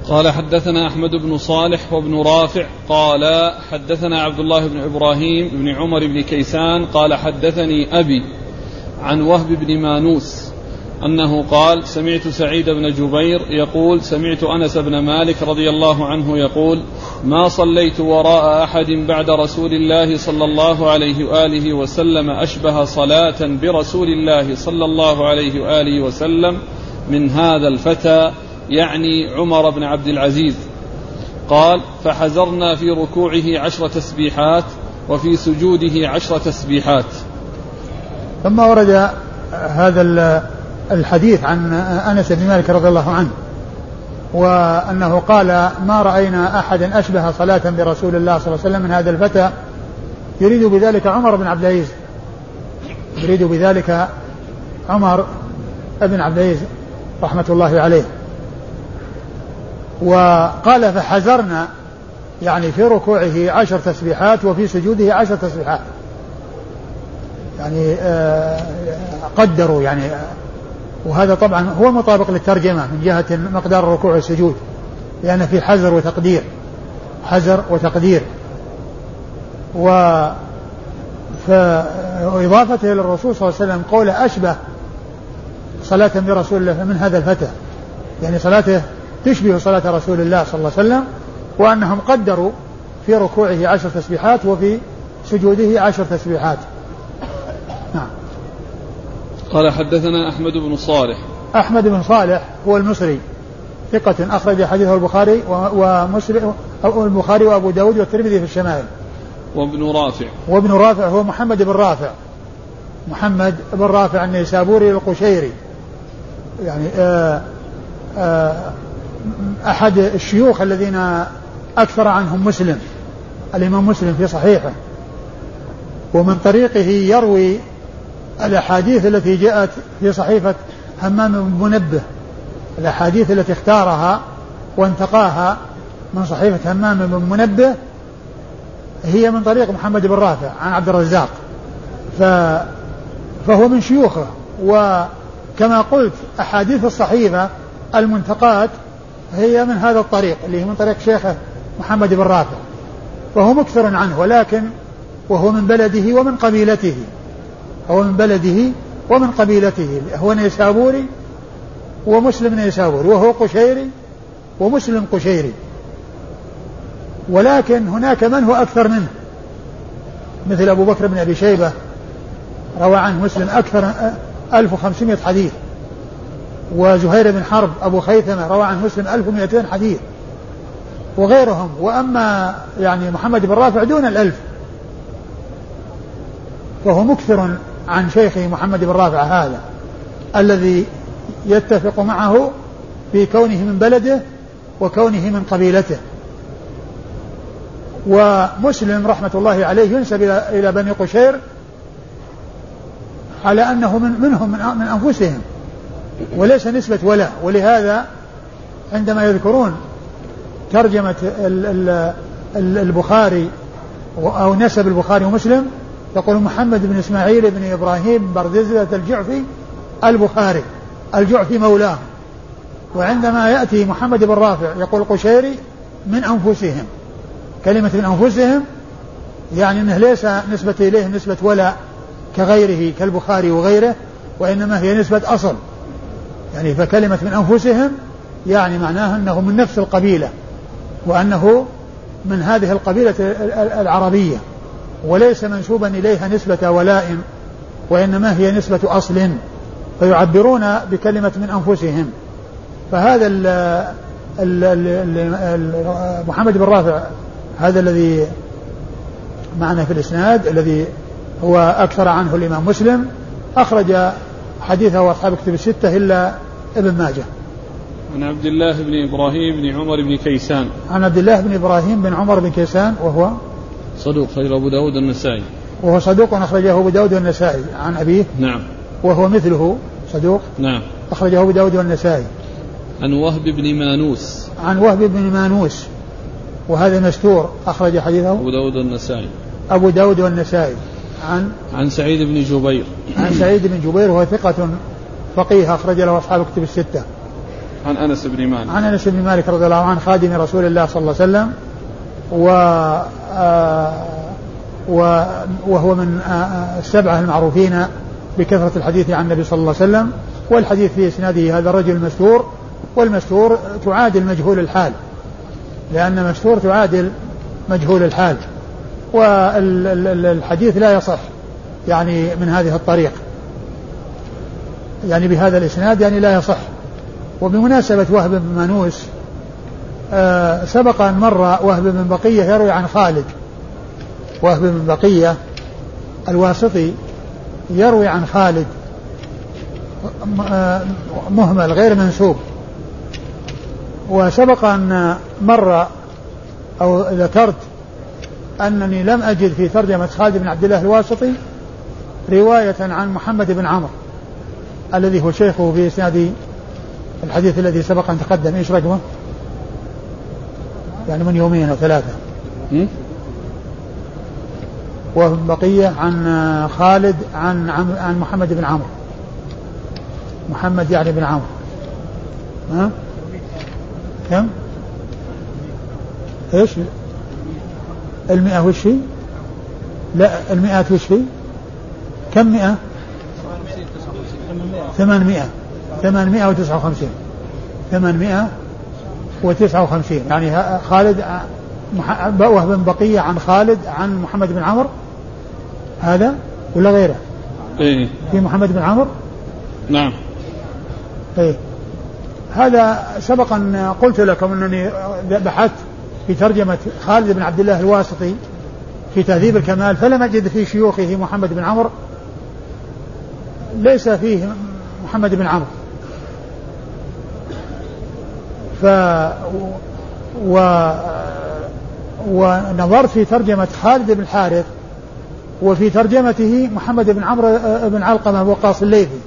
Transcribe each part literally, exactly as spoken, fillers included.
قال حدثنا أحمد بن صالح وابن رافع قال حدثنا عبد الله بن إبراهيم بن عمر بن كيسان قال حدثني أبي عن وهب بن مانوس أنه قال سمعت سعيد بن جبير يقول سمعت أنس بن مالك رضي الله عنه يقول ما صليت وراء أحد بعد رسول الله صلى الله عليه وآله وسلم أشبه صلاة برسول الله صلى الله عليه وآله وسلم من هذا الفتى يعني عمر بن عبد العزيز. قال فحزرنا في ركوعه عشر تسبيحات وفي سجوده عشر تسبيحات. ثم ورد هذا الحديث عن أنس بن مالك رضي الله عنه وأنه قال ما رأينا أحدا أشبه صلاة برسول الله صلى الله عليه وسلم من هذا الفتى، يريد بذلك عمر بن عبد العزيز يريد بذلك عمر بن عبد العزيز رحمة الله عليه. وقال فحزرنا يعني في ركوعه عشر تسبيحات وفي سجوده عشر تسبيحات، يعني قدروا يعني، وهذا طبعا هو مطابق للترجمة من جهة مقدار الركوع والسجود، لأن في حزر وتقدير حزر وتقدير. وإضافته للرسول صلى الله عليه وسلم قول أشبه صلاة برسول الله من هذا الفتى، يعني صلاته تشبه صلاة رسول الله صلى الله عليه وسلم، وأنهم قدروا في ركوعه عشر تسبيحات وفي سجوده عشر تسبيحات. نعم. قال حدثنا أحمد بن صالح. أحمد بن صالح هو المصري ثقة أخرج حديثه البخاري ومسلم أو البخاري وأبو داود والترمذي في الشمائل. وابن رافع. وابن رافع هو محمد بن رافع محمد بن رافع النيسابوري القشيري، يعني آآ آآ أحد الشيوخ الذين أكثر عنهم مسلم الإمام مسلم في صحيحه، ومن طريقه يروي الأحاديث التي جاءت في صحيفة همام بن منبه، الأحاديث التي اختارها وانتقاها من صحيفة همام بن منبه هي من طريق محمد بن رافع عن عبد الرزاق، فهو من شيوخه. وكما قلت أحاديث الصحيفة المنتقات هي من هذا الطريق اللي هي من طريق شيخه محمد بن رافع، فهو مكثر عنه، ولكن وهو من بلده ومن قبيلته هو من بلده ومن قبيلته هو نيسابوري ومسلم نيسابوري، وهو قشيري ومسلم قشيري، ولكن هناك من هو أكثر منه مثل أبو بكر بن أبي شيبة روى عنه مسلم أكثر ألف وخمسمائة حديث، وزهير بن حرب أبو خيثمة روى عنه مسلم ألف ومئتين حديث وغيرهم. وأما يعني محمد بن رافع دون الألف، فهو مكثر عن شيخه محمد بن رافع هذا الذي يتفق معه في كونه من بلده وكونه من قبيلته. ومسلم رحمة الله عليه ينسب إلى بني قشير على أنه من منهم من أنفسهم وليس نسبة ولا، ولهذا عندما يذكرون ترجمة البخاري أو نسب البخاري ومسلم يقول محمد بن إسماعيل بن إبراهيم بردزة الجعفي البخاري الجعفي مولاه، وعندما يأتي محمد بن رافع يقول قشيري من أنفسهم. كلمة من أنفسهم يعني أنه ليس نسبة إليه نسبة ولا كغيره كالبخاري وغيره، وإنما هي نسبة أصل، يعني فكلمة من أنفسهم يعني معناها أنه من نفس القبيلة وأنه من هذه القبيلة العربية، وليس منسوبا إليها نسبة ولاء، وإنما هي نسبة أصل، فيعبرون بكلمة من أنفسهم. فهذا ال ال ال ال محمد بن رافع هذا الذي معنا في الإسناد الذي هو أكثر عنه الإمام مسلم أخرج حديثه وأصحاب كتب الستة إلا ابن ماجه. عن عبد الله بن إبراهيم بن عمر بن كيسان. عن عبد الله بن إبراهيم بن عمر بن كيسان وهو صدوق أخرجه أبو داود والنسائي. وهو صدوق أخرجه أبو داود والنسائي. عن أبيه نعم. وهو مثله صدوق نعم أخرجه أبو داود والنسائي. عن وهب بن مانوس. عن وهب بن مانوس وهذا مستور أخرج حديثه أبو داود والنسائي. أبو داود والنسائي. عن عن سعيد بن جبير. عن سعيد بن جبير وهو ثقة فقيه أخرج له أصحاب كتب الستة. عن أنس بن مالك عن أنس بن مالك رضي الله عنه خادم رسول الله صلى الله عليه وسلم، و وهو من السبعة المعروفين بكثرة الحديث عن النبي صلى الله عليه وسلم. والحديث في إسناده هذا الرجل المستور، والمستور تعادل مجهول الحال، لأن مستور تعادل مجهول الحال، والحديث لا يصح يعني من هذه الطريق، يعني بهذا الإسناد يعني لا يصح. وبمناسبة وهب بن مانوس، آه سبق أن مر وهب بن بقية يروي عن خالد، وهب بن بقية الواسطي يروي عن خالد مهمل غير منسوب. وسبق أن مر أو ذكرت أنني لم أجد في ترجمة خالد بن عبد الله الواسطي رواية عن محمد بن عمرو الذي هو شيخه في إسناد الحديث الذي سبق أن تقدم. إيش رقمه؟ يعني من يومين أو ثلاثة. وهم بقية عن خالد عن عن محمد بن عمرو، محمد يعني بن عمرو. ها كم؟ ايش المئة وش في؟ لا المئات وش في؟ كم مئة؟ ثمانمائة ثمانمائة وتسعة وخمسين ثمانمائة وتسعة وخمسين. يعني خالد وهب بن بقية عن خالد عن محمد بن عمرو، هذا ولا غيره؟ ايه في محمد بن عمرو. نعم. ايه هذا سبق أن قلت لكم أنني بحثت في ترجمة خالد بن عبد الله الواسطي في تهذيب الكمال، فلم أجد في شيوخه محمد بن عمرو، ليس فيه محمد بن عمرو. ف و ونظرت في ترجمة خالد بن الحارث وفي ترجمته محمد بن عمرو بن علقمة وقاص الليثي،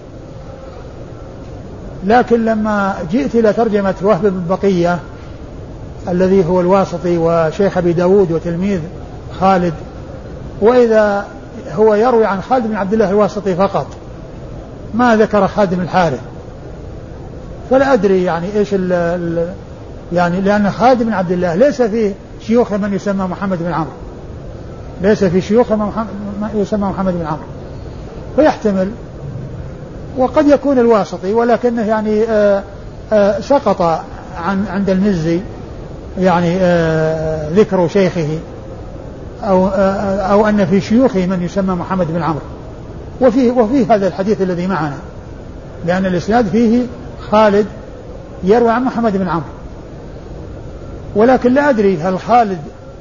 لكن لما جئت إلى ترجمة وهب بن بقية الذي هو الواسطي وشيخ أبي داود وتلميذ خالد، وإذا هو يروي عن خالد بن عبد الله الواسطي فقط، ما ذكر خالد بن الحارث، فلا أدري يعني إيش ال ال يعني لأن خالد بن عبد الله ليس في شيوخ من يسمى محمد بن عمرو، ليس في شيوخ من يسمى محمد بن عمرو، فيحتمل وقد يكون الواسطي، ولكنه يعني آآ آآ سقط عن عند المزي يعني ذكر شيخه أو أو أن في شيوخه من يسمى محمد بن عمرو. وفيه وفيه هذا الحديث الذي معنا، لأن الإسناد فيه خالد يروي عن محمد بن عمرو، ولكن لا أدري هل خالد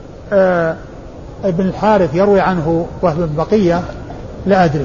ابن الحارث يروي عنه وهب بن بقية، لا أدري.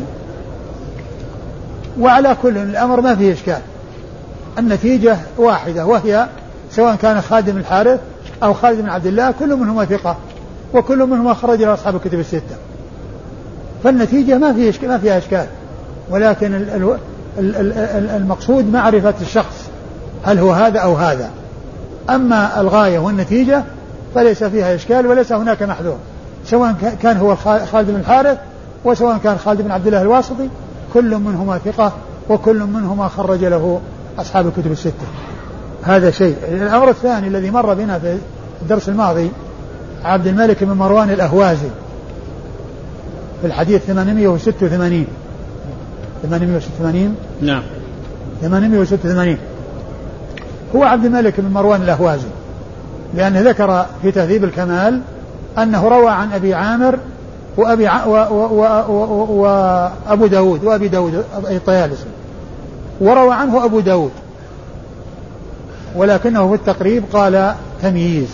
وعلى كل الأمر ما فيه إشكال، النتيجة واحدة، وهي سواء كان خالد بن الحارث أو خالد بن عبد الله كل منهما ثقة، وكل منهما خرج إلى أصحاب الكتب الستة، فالنتيجة ما فيه إشكال، ما فيها إشكال. ولكن المقصود معرفة الشخص هل هو هذا أو هذا، أما الغاية والنتيجة فليس فيها إشكال وليس هناك محذور، سواء كان هو خالد بن الحارث وسواء كان خالد بن عبد الله الواسطي، كل منهما ثقة وكل منهما خرج له أصحاب الكتب الستة. هذا شيء. الأمر الثاني الذي مر بنا في الدرس الماضي عبد الملك بن مروان الأهوازي في الحديث ثمانمائة وستة وثمانين ثمانمائة وستة وثمانين نعم ثمانمائة وستة وثمانين هو عبد الملك بن مروان الأهوازي، لأنه ذكر في تهذيب الكمال أنه روى عن أبي عامر وأبي ع... و... و... و... وأبو داود وأبي داود الطيالسي، وروى عنه أبو داود، ولكنه في التقريب قال تمييز،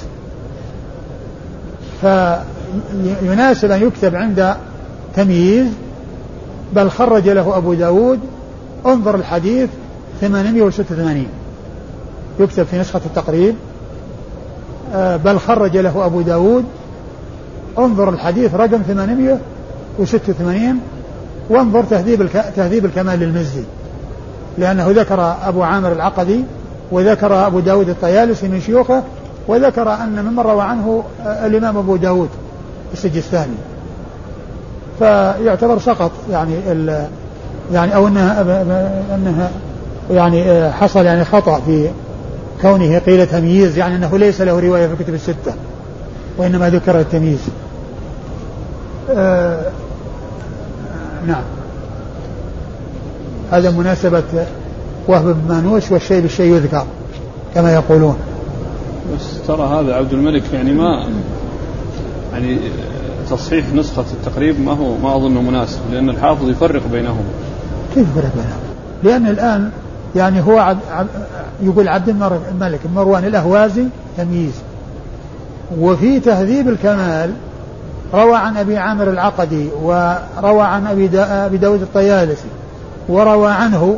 فيناسب أن يكتب عند تمييز بل خرج له أبو داود انظر الحديث ثمانمائة وستة وثمانين، يكتب في نسخة التقريب بل خرج له أبو داود انظر الحديث رقم ثمانمائة وستة وثمانين، وانظر تهذيب, الك... تهذيب الكمال للمزي، لأنه ذكر أبو عامر العقدي وذكر أبو داود الطيالسي من شيوخه، وذكر أن ممن روى عنه الإمام أبو داود السجستاني، فيعتبر سقط يعني ال... يعني أو أنها أنها يعني حصل يعني خطأ في كونه قيل تمييز يعني أنه ليس له رواية في الكتب الستة وإنما ذكر التمييز. آه نعم. هذا مناسبة وهب بن مانوس والشيء بالشيء يذكر كما يقولون. بس ترى هذا عبد الملك يعني ما يعني تصحيح نسخة التقريب ما هو ما أظنه مناسب لأن الحافظ يفرق بينهم. كيف يفرق بينهم؟ لأن الآن يعني هو عب عب يقول عبد الملك مروان الأهوازي تمييز. وفي تهذيب الكمال روى عن أبي عامر العقدي وروى عن أبي, دا أبي داود الطيالسي وروى عنه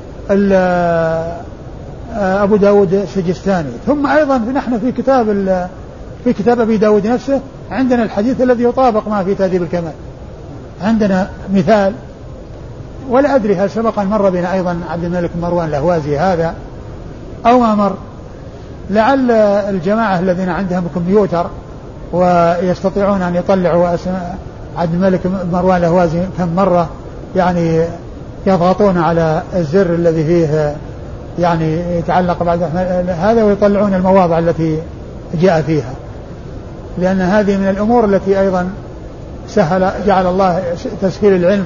أبو داود السجستاني. ثم أيضا نحن في كتاب في كتاب أبي داود نفسه عندنا الحديث الذي يطابق ما في تهذيب الكمال. عندنا مثال ولا أدري هل سبق أن مر بنا أيضا عبد الملك مروان الأهوازي هذا أو ما مر. لعل الجماعة الذين عندهم كمبيوتر ويستطيعون أن يطلعوا اسماء عبد الملك مروان الأهوازي كم مرة يعني يضغطون على الزر الذي فيه يعني يتعلق بعد هذا ويطلعون المواضع التي جاء فيها، لأن هذه من الأمور التي أيضا سهل جعل الله تسهيل العلم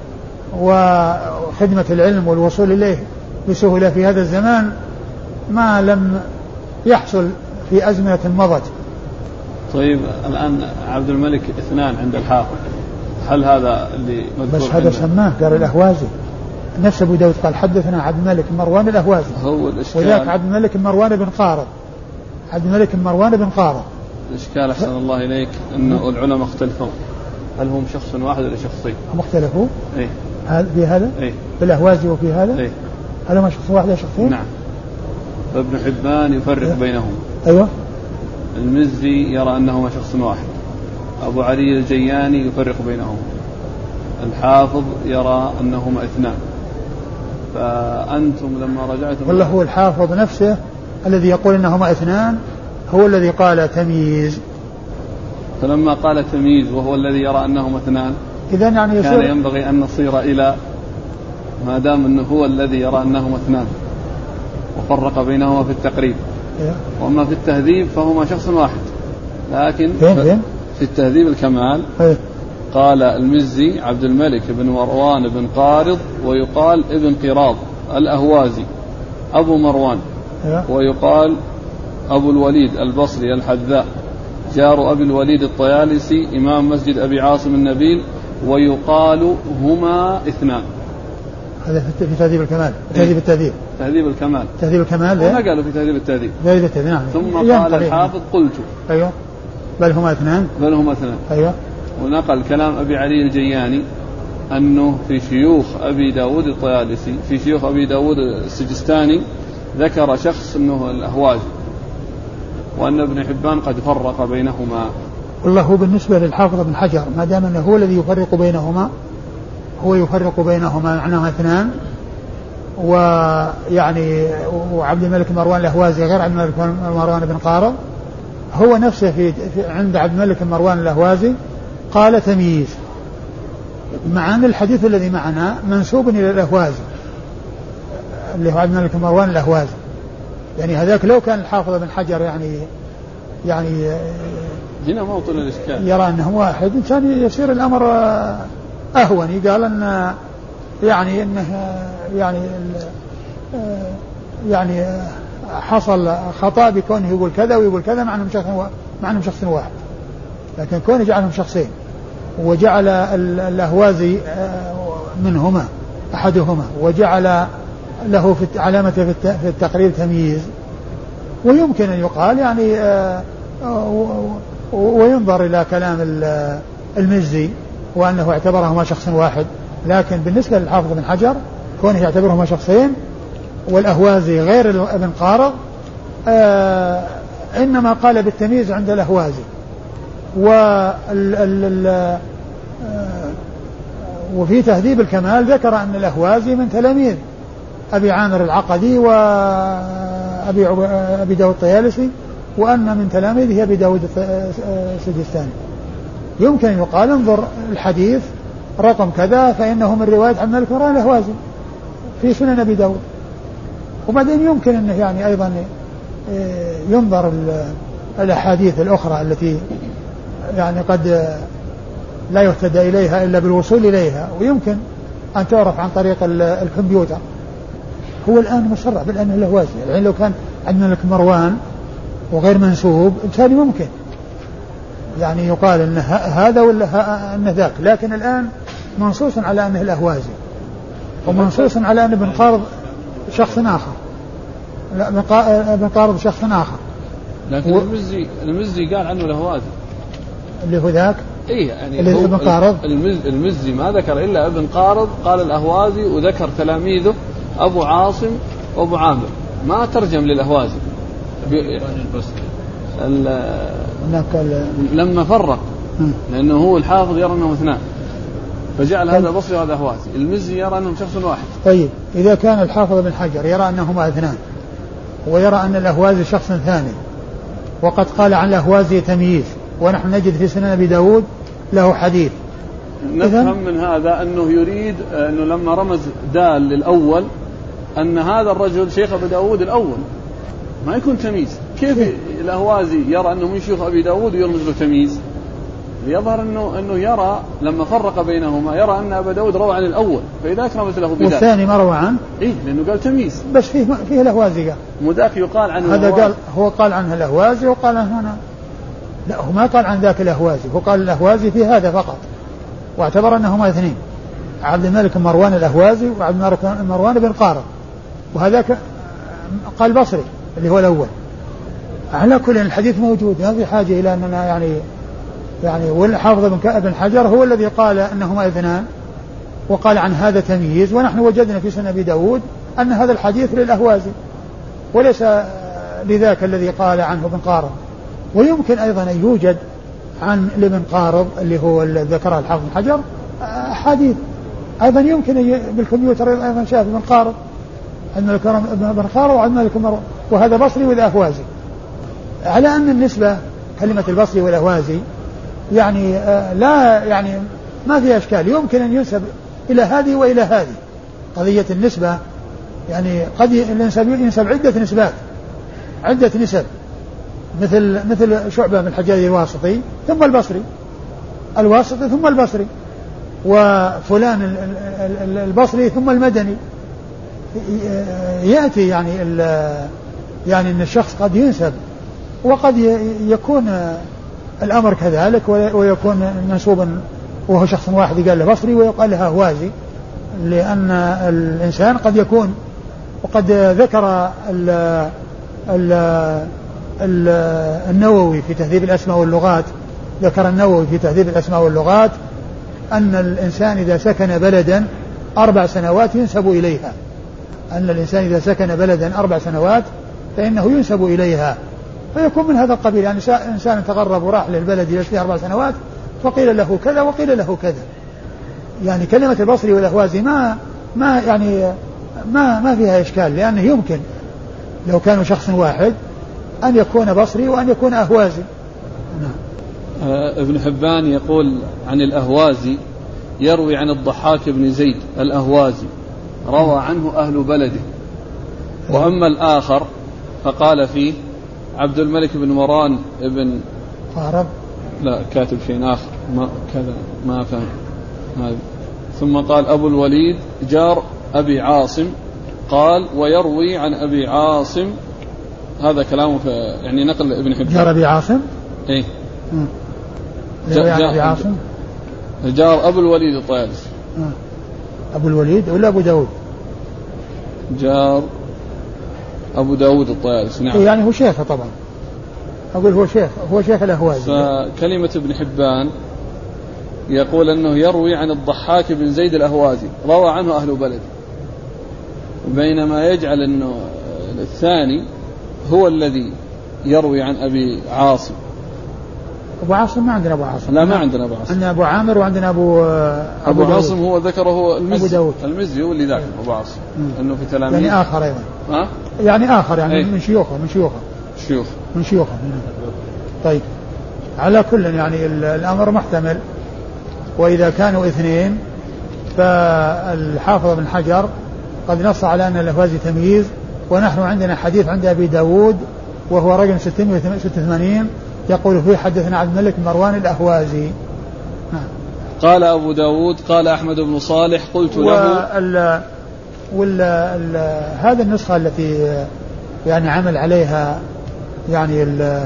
وخدمة العلم والوصول إليه بسهولة في هذا الزمان ما لم يحصل في أزمنة مضت. طيب الآن عبد الملك اثنان عند الحافظ، هل هذا اللي مذكور؟ بس هذا سماه قال الأهوازي نفس أبو داود قال حدثنا عبد الملك مروان الأهوازي، هو الإشكال وذاك عبد الملك مروان بن قارض عبد الملك مروان بن قارض. الإشكال أحسن الله إليك أنه العلماء اختلفوا هل هم شخص واحد ولا شخصين؟ هم اختلفوا؟ إيه؟ في هذا؟ إيه؟ في الأهوازي وفي هذا؟ إيه؟ هل هم شخص واحد ولا شخصين؟ نعم. فابن حبان يفرق إيه؟ بينهم. أيوة. المزي يرى أنهما شخص واحد. أبو علي الجياني يفرق بينهم. الحافظ يرى أنهما اثنان. فأنتم لما رجعتم والله هو الحافظ نفسه الذي يقول أنهما اثنان هو الذي قال تمييز. فلما قال تمييز وهو الذي يرى أنهما اثنان إذن يعني كان ينبغي أن نصير إلى ما دام أنه هو الذي يرى أنهما اثنان وفرق بينهما في التقريب. إيه؟ وأما في التهذيب فهما شخص واحد، لكن فين في التهذيب الكمال إيه؟ قال المزي عبد الملك بن مروان بن قارض ويقال ابن قراض الأهوازي أبو مروان. إيه؟ ويقال أبو الوليد البصري الحذاء جار أبي الوليد الطيالسي إمام مسجد أبي عاصم النبيل ويقال هما اثنان. هذا في تهذيب الكمال. تهذيب التهذيب تهذيب الكمال تهذيب الكمال ما قالوا في تهذيب التهذيب. تهذيب التهذيب نعم. ثم قال الحافظ قلت أيوه بل هما اثنان بل هما اثنان. أيوه. ونقل كلام أبي علي الجياني أنه في شيوخ أبي داود الطيالسي في شيوخ أبي داود السجستاني ذكر شخص أنه الأهوازي وأن ابن حبان قد فرق بينهما. والله هو بالنسبة للحافظ ابن حجر ما دام أنه هو الذي يفرق بينهما هو يفرق بينهما معناها اثنان. ويعني وعبد الملك مروان الأهوازي غير عبد الملك مروان بن قارض هو نفسه في عند عبد الملك مروان الأهوازي قال تمييز، مع أن الحديث الذي معنا منسوب إلى الأهوازي اللي هو عبد الملك مروان الأهوازي. يعني هذاك لو كان الحافظ بن حجر يعني يعني هنا موطن الإشكال يرى أنه واحد كان يصير الأمر أهون. قال أن يعني أنه يعني يعني حصل خطأ بكونه يقول كذا ويقول كذا مع أنهم شخص مع أنهم شخص واحد، لكن كونه جعلهم شخصين وجعل الأهوازي منهما أحدهما وجعل له في علامته في التقرير تمييز. ويمكن أن يقال يعني وينظر إلى كلام المزي وأنه اعتبرهما شخص واحد، لكن بالنسبة للحافظ بن حجر كونه يعتبرهما شخصين والأهوازي غير ابن قارض آه إنما قال بالتمييز عند الأهوازي. وفي تهذيب الكمال ذكر أن الأهوازي من تلاميذ أبي عامر العقدي وأبي أبي داود الطيالسي وأن من تلاميذه أبي داود السجستاني. يمكن أن يقال انظر الحديث رقم كذا فإنه من رواية عبد الملك مروان الأهوازي في سنن أبي داود. وبعدين يمكن أنه يعني أيضا ينظر الأحاديث الأخرى التي يعني قد لا يهتدى إليها إلا بالوصول إليها، ويمكن أن تعرف عن طريق الكمبيوتر. هو الآن مصرح بالأنه الأهوازي، يعني لو كان عندنا لك مروان وغير منسوب كان ممكن يعني يقال أن هذا ولا أن ذاك، لكن الآن منصوص على أنه الأهوازي، ومنصوص على أن ابن قارض شخص آخر، لا ابن قارض شخص آخر. لكن و... المزي المزي قال عنه الأهوازي اللي هو ذاك، إيه يعني اللي ابن قارض. المز... المزي ما ذكر إلا ابن قارض قال الأهوازي، وذكر تلاميذه أبو عاصم وأبو عامر، ما ترجم للأهوازي. ب... ال... لما فرق لأنه هو الحافظ يرى أنه اثنان فجعل هذا بصري وهذا أهوازي، المزي يرى أنهم شخص واحد. طيب إذا كان الحافظ بن حجر يرى أنهما اثنان ويرى أن الأهوازي شخص ثاني، وقد قال عن الأهوازي تمييز، ونحن نجد في سنن أبي داود له حديث، نفهم من هذا أنه يريد أنه لما رمز دال للأول أن هذا الرجل شيخ أبي داود الأول ما يكون تمييز. كيف الأهوازي يرى أنه من شيوخ أبي داود ويرمز له تمييز؟ يظهر أنه, أنه يرى لما فرق بينهما يرى أن أبا داود روى عن الأول، فإذا أكرمت له بدال والثاني ما روى عنه، إيه لأنه قال تمييز، بس فيه فيه الأهوازي قال مذاك يقال عنه هذا، قال هو قال عنه الأهوازي وقال عنه هنا لا، هو ما قال عن ذاك الأهوازي، هو قال الأهوازي في هذا فقط، واعتبر أنهما اثنين، عبد الملك مروان الأهوازي وعبد الملك مروان بن قارض، وهذاك قال بصري اللي هو الأول. على كل الحديث موجود، ما في حاجة إلى أننا يعني يعني والحافظ بن حجر هو الذي قال أنهما اثنان وقال عن هذا تمييز، ونحن وجدنا في سنن أبي داود أن هذا الحديث للأهوازي وليس لذاك الذي قال عنه ابن قارض. ويمكن أيضا أن يوجد عن ابن قارض اللي هو ذكره الحافظ بن حجر حديث أيضا يمكن بالكمبيوتر أيضا شاف ابن قارض عن ابن قارض وعن مالك مروان، وهذا بصري والأهوازي، على أن النسبة كلمة البصري والأهوازي يعني آه لا يعني ما في أشكال، يمكن أن ينسب إلى هذه وإلى هذه. قضية النسبة يعني قد ينسب عدة نسبات، عدة نسب، مثل مثل شعبة من الحجاج الواسطي ثم البصري، الواسطي ثم البصري، وفلان البصري ثم المدني. يأتي يعني يعني أن الشخص قد ينسب وقد يكون الأمر كذلك، ويكون منسوبا وهو شخص واحد يقال له بصري ويقال له أهوازي، لأن الإنسان قد يكون. وقد ذكر ال ال ال النووي في تهذيب الأسماء واللغات، ذكر النووي في تهذيب الأسماء واللغات أن الإنسان إذا سكن بلدا أربع سنوات ينسب إليها، أن الإنسان إذا سكن بلدا أربع سنوات فإنه ينسب إليها، فيكون من هذا القبيل. يعني إنسان تغرب وراح للبلد يجلس فيه أربع سنوات فقيل له كذا وقيل له كذا. يعني كلمة البصري والأهوازي ما ما يعني ما ما فيها إشكال، لأنه يمكن لو كانوا شخص واحد أن يكون بصري وأن يكون أهوازي. نعم. آه ابن حبان يقول عن الأهوازي يروي عن الضحاك بن زيد الأهوازي روى عنه أهل بلده، وأما الآخر فقال فيه عبد الملك بن مروان ابن قارض، لا كاتب شيء آخر ما كذا ما فهم هذا. ثم قال أبو الوليد جار أبي عاصم، قال ويروي عن أبي عاصم، هذا كلامه في يعني نقل ابن حبان. جار أبي عاصم إيه جار أبي عاصم جار أبو الوليد الطيالسي. أبو الوليد ولا أبو داود؟ جار أبو داود الطيالسي. نعم. يعني هو شيخه طبعا، أقول هو شيخ هو شيخ الأهوازي. فكلمة ابن حبان يقول أنه يروي عن الضحاك بن زيد الأهوازي روى عنه أهل بلده، بينما يجعل أنه الثاني هو الذي يروي عن أبي عاصم. أبو عاصم ما عندنا أبو عاصم، لا ما عندنا أبو عاصم، عندنا أبو عامر وعندنا أبو أبو, أبو عاصم هو ذكره المزي، المزي هو اللي ذاكر أبو عاصم أنه في تلاميذ يعني آخر أيضا ها؟ يعني آخر يعني أيه؟ من شيوخه من شيوخه شيوخ من شيوخه. طيب على كل يعني الأمر محتمل، وإذا كانوا اثنين فالحافظ بن حجر قد نص على أن الأهوازي تمييز، ونحن عندنا حديث عند أبي داود وهو رقم ستمائة وستة وثمانين يقول فيه حدثنا عبد الملك مروان الأهوازي. قال أبو داود قال أحمد بن صالح قلت له. وال وال هذا النسخة التي يعني عمل عليها يعني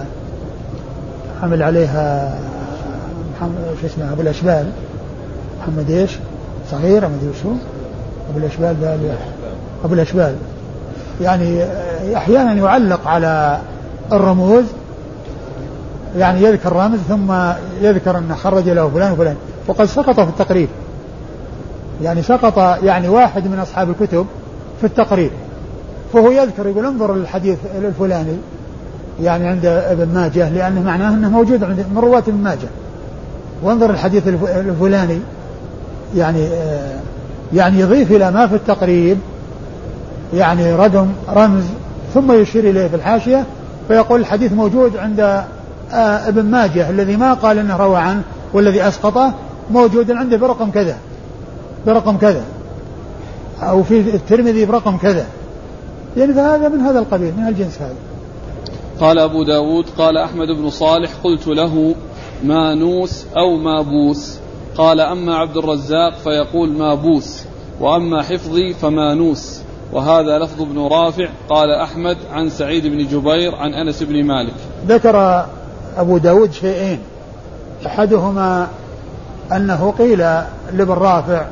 عمل عليها محمد شو اسمه أبو الأشبال محمد إيش صغير أمد يوسف أبو الأشبال أبو الأشبال يعني أحيانا يعلق على الرموز يعني يذكر رمز ثم يذكر أن خرج له فلان وفلان وقد سقط في التقريب يعني سقط يعني واحد من أصحاب الكتب في التقريب فهو يذكر يقول انظر الحديث الفلاني يعني عند ابن ماجه لأنه معناه أنه موجود عند من رواة ابن ماجه وانظر الحديث الفلاني يعني يعني يضيف إلى ما في التقريب يعني رقم رمز ثم يشير إليه في الحاشية فيقول الحديث موجود عند ابن ماجه الذي ما قال انه روى عنه والذي اسقطه موجود عنده برقم كذا برقم كذا او في الترمذي برقم كذا يعني فهذا من هذا القبيل من الجنس هذا. قال أبو داود قال أحمد بن صالح قلت له مانوس أو مابوس قال أما عبد الرزاق فيقول مابوس وأما حفظي فمانوس وهذا لفظ ابن رافع. قال أحمد عن سعيد بن جبير عن أنس بن مالك. ذكر أبو داود شيئين أحدهما أنه قيل لابن رافع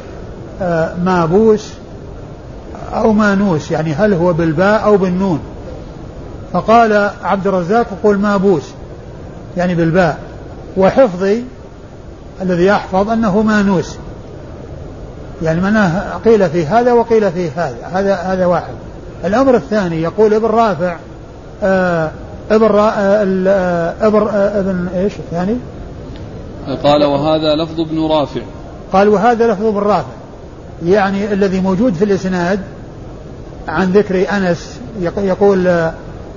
مابوس أو مانوس يعني هل هو بالباء أو بالنون فقال عبد الرزاق يقول مابوس يعني بالباء وحفظي الذي يحفظ أنه مانوس يعني معناه قيل في هذا وقيل في هذا هذا هذا واحد. الأمر الثاني يقول ابن رافع آه ابن ابن ابن ايش الثاني قال وهذا لفظ ابن رافع قال وهذا لفظ ابن رافع يعني الذي موجود في الإسناد عن ذكر أنس يقول آآ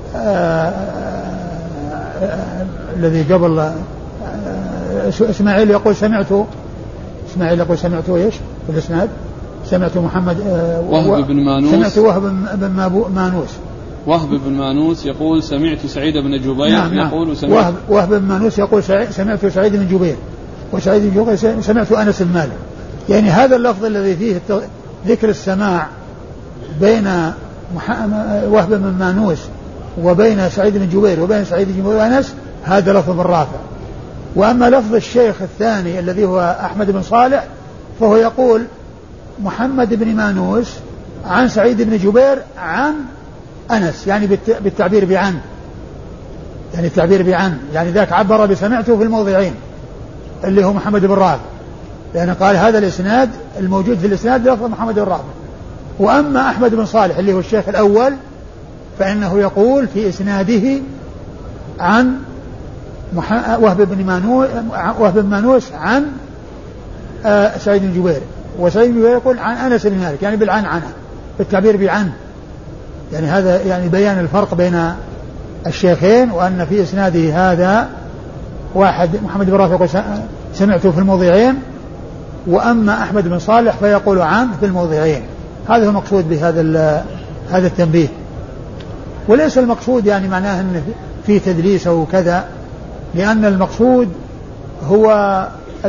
آآ الذي قبل إسماعيل يقول سمعت إسماعيل يقول سمعت إيش في الإسناد سمعت محمد وهب بن مانوس سمعت وهب بن مانوس وهب بن مانوس يقول سمعت سعيد بن جبير نعم يقول نعم. سمعت وهب, وهب بن مانوس يقول سمعت سعيد بن جبير وسعيد بن جبير سمعت أنس بن مالك يعني هذا اللفظ الذي فيه ذكر السماع بين وهب بن مانوس وبين سعيد بن جبير وبين سعيد بن جبير وأنس هذا لفظ بن رافع. وأما لفظ الشيخ الثاني الذي هو أحمد بن صالح فهو يقول محمد بن مانوس عن سعيد بن جبير عن أنس يعني بالتعبير بعن يعني التعبير بعن يعني ذاك عبر بسمعته في الموضعين اللي هو محمد بن رافع لأنه يعني قال هذا الإسناد الموجود في الإسناد لفظ محمد بن رافع. وأما أحمد بن صالح اللي هو الشيخ الأول فإنه يقول في إسناده عن وهب بن مانوس وهب بن مانوس عن آه سعيد بن جبير وسعيد بن جبير يقول عن أنس بن مالك يعني بالعن عنه بالتعبير بعن يعني هذا يعني بيان الفرق بين الشيخين وأن في إسناده هذا واحد محمد بن رافع يقول سمعته في الموضعين وأما أحمد بن صالح فيقول عنه في الموضعين. هذا هو المقصود بهذا هذا التنبيه وليس المقصود يعني معناه أن في تدليس أو كذا لأن المقصود هو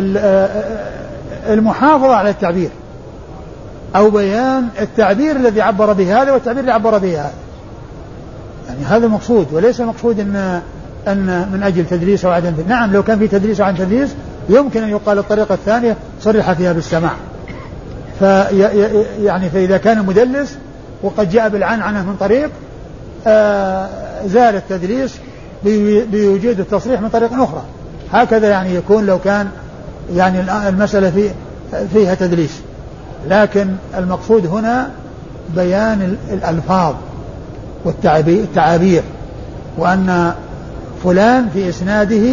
المحافظة على التعبير أو بيان التعبير الذي عبر به هذا والتعبير الذي عبر به هذا يعني هذا المقصود وليس المقصود أن أن من أجل تدليس أو عدم تدليس. نعم لو كان في تدليس أو عدم تدليس يمكن أن يقال الطريقة الثانية صرح فيها بالسماع في يعني فإذا كان مدلس وقد جاء بالعنعنة من طريق آه زال التدليس بوجود التصريح من طريق أخرى هكذا يعني يكون لو كان يعني المسألة في فيها تدليس. لكن المقصود هنا بيان الألفاظ والتعابير وأن فلان في إسناده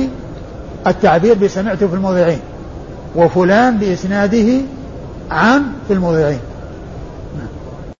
التعبير بسمعته في الموضعين وفلان بإسناده عن في الموضعين.